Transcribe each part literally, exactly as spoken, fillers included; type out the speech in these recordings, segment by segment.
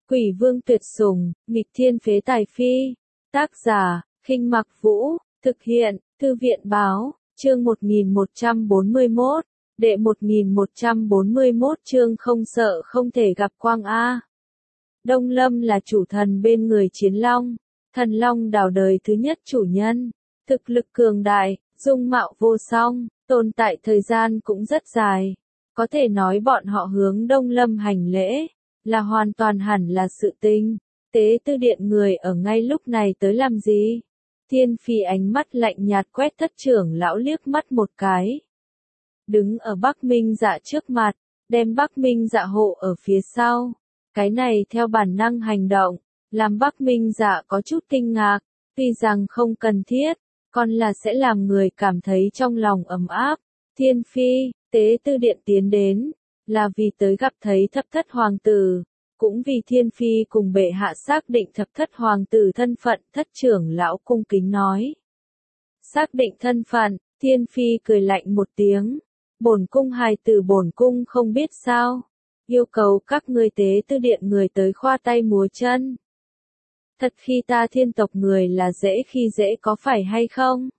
Quỷ vương tuyệt sủng, nghịch thiên phế tài phi. Tác giả, Khinh Mặc Vũ, thực hiện, Thư viện báo, chương một nghìn một trăm bốn mươi mốt, đệ một nghìn một trăm bốn mươi mốt chương không sợ không thể gặp quang A. Đông Lâm là chủ thần bên người Chiến Long, thần Long đào đời thứ nhất chủ nhân, thực lực cường đại, dung mạo vô song, tồn tại thời gian cũng rất dài. Có thể nói bọn họ hướng Đông Lâm hành lễ, là hoàn toàn hẳn là sự tình. Tế tư điện người ở ngay lúc này tới làm gì? Thiên Phi ánh mắt lạnh nhạt quét thất trưởng lão liếc mắt một cái. Đứng ở Bắc Minh Dạ trước mặt, đem Bắc Minh Dạ hộ ở phía sau. Cái này theo bản năng hành động, làm Bắc Minh Dạ có chút kinh ngạc, tuy rằng không cần thiết, còn là sẽ làm người cảm thấy trong lòng ấm áp. Thiên Phi, tế tư điện tiến đến, là vì tới gặp thấy thập thất hoàng tử, cũng vì Thiên Phi cùng bệ hạ xác định thập thất hoàng tử thân phận. Thất trưởng lão cung kính nói. Xác định thân phận, Thiên Phi cười lạnh một tiếng. Bổn cung hài tử bổn cung không biết sao, yêu cầu các ngươi tế tư điện người tới khoa tay múa chân. Thật khi ta thiên tộc người là dễ khi dễ có phải hay không?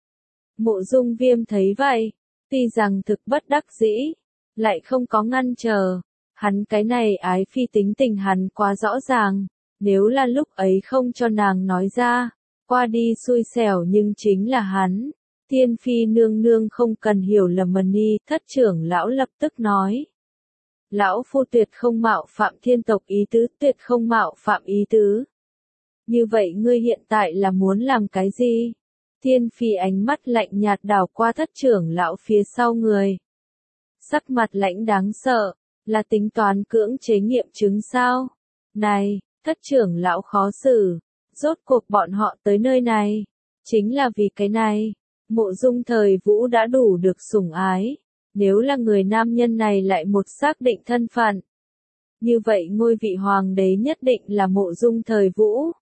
Mộ Dung Viêm thấy vậy, tuy rằng thực bất đắc dĩ, lại không có ngăn trở. Hắn cái này ái phi tính tình hắn quá rõ ràng, nếu là lúc ấy không cho nàng nói ra, qua đi xui xẻo nhưng chính là hắn. Thiên Phi nương nương không cần hiểu lầm mần đi, thất trưởng lão lập tức nói. Lão phu tuyệt không mạo phạm thiên tộc ý tứ, tuyệt không mạo phạm ý tứ. Như vậy ngươi hiện tại là muốn làm cái gì? Thiên Phi ánh mắt lạnh nhạt đảo qua thất trưởng lão phía sau người. Sắc mặt lãnh đáng sợ, là tính toán cưỡng chế nghiệm chứng sao? Này, thất trưởng lão khó xử, rốt cuộc bọn họ tới nơi này, chính là vì cái này. Mộ Dung Thời Vũ đã đủ được sủng ái, nếu là người nam nhân này lại một xác định thân phận. Như vậy ngôi vị hoàng đế nhất định là Mộ Dung Thời Vũ.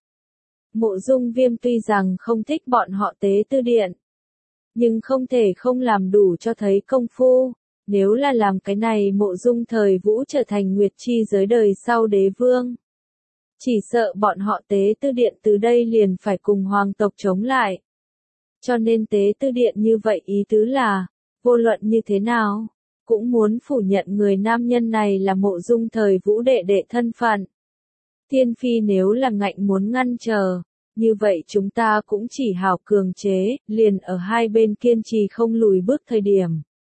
Mộ Dung Viêm tuy rằng không thích bọn họ tế tư điện, nhưng không thể không làm đủ cho thấy công phu. Nếu là làm cái này Mộ Dung Thời Vũ trở thành Nguyệt Chi giới đời sau đế vương, chỉ sợ bọn họ tế tư điện từ đây liền phải cùng hoàng tộc chống lại. Cho nên tế tư điện như vậy ý tứ là, vô luận như thế nào, cũng muốn phủ nhận người nam nhân này là Mộ Dung Thời Vũ đệ đệ thân phận. Thiên Phi nếu là ngạnh muốn ngăn trở, như vậy chúng ta cũng chỉ hào cường chế, liền ở hai bên kiên trì không lùi bước thời điểm.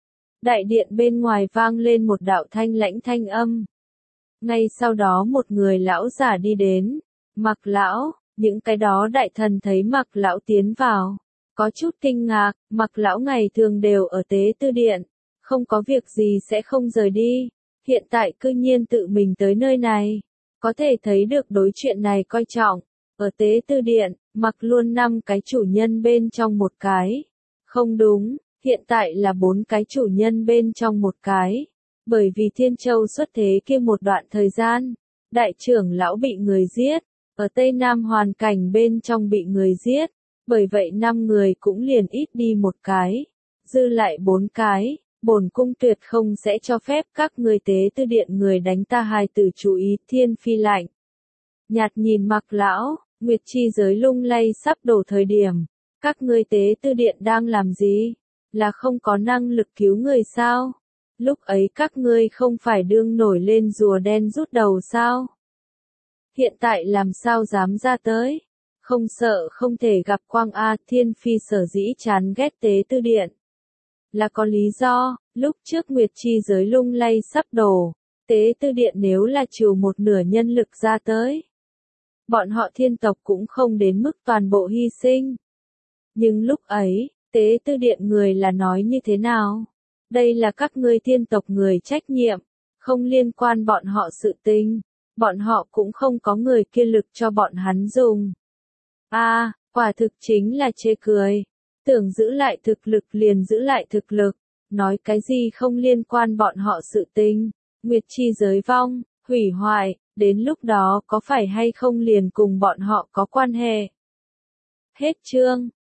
Đại điện bên ngoài vang lên một đạo thanh lãnh thanh âm. Ngay sau đó một người lão giả đi đến. Mặc lão, những cái đó đại thần thấy Mặc lão tiến vào, có chút kinh ngạc. Mặc lão ngày thường đều ở tế tư điện, không có việc gì sẽ không rời đi, hiện tại cư nhiên tự mình tới nơi này, có thể thấy được đối chuyện này coi trọng. Ở tế tư điện, Mặc luôn năm cái chủ nhân bên trong một cái. Không đúng, hiện tại là bốn cái chủ nhân bên trong một cái. Bởi vì Thiên Châu xuất thế kia một đoạn thời gian, đại trưởng lão bị người giết, ở Tây Nam hoàn cảnh bên trong bị người giết, bởi vậy năm người cũng liền ít đi một cái, dư lại bốn cái. Bổn cung tuyệt không sẽ cho phép các ngươi tế tư điện người đánh ta hài tử. Chú ý. Thiên Phi lạnh nhạt nhìn Mặc lão. Nguyệt Chi giới lung lay sắp đổ thời điểm, các ngươi tế tư điện đang làm gì? Là không có năng lực cứu người sao? Lúc ấy các ngươi không phải đương nổi lên rùa đen rút đầu sao? Hiện tại làm sao dám ra tới? Không sợ không thể gặp quang A. Thiên Phi sở dĩ chán ghét tế tư điện, là có lý do. Lúc trước Nguyệt Chi giới lung lay sắp đổ, tế tư điện nếu là trừ một nửa nhân lực ra tới, bọn họ thiên tộc cũng không đến mức toàn bộ hy sinh. Nhưng lúc ấy, tế tư điện người là nói như thế nào? Đây là các ngươi thiên tộc người trách nhiệm, không liên quan bọn họ sự tình, bọn họ cũng không có người kia lực cho bọn hắn dùng. A, à, quả thực chính là chê cười. Tưởng giữ lại thực lực liền giữ lại thực lực, nói cái gì không liên quan bọn họ sự tình. Nguyệt Chi giới vong, hủy hoại, đến lúc đó có phải hay không liền cùng bọn họ có quan hệ. Hết chương.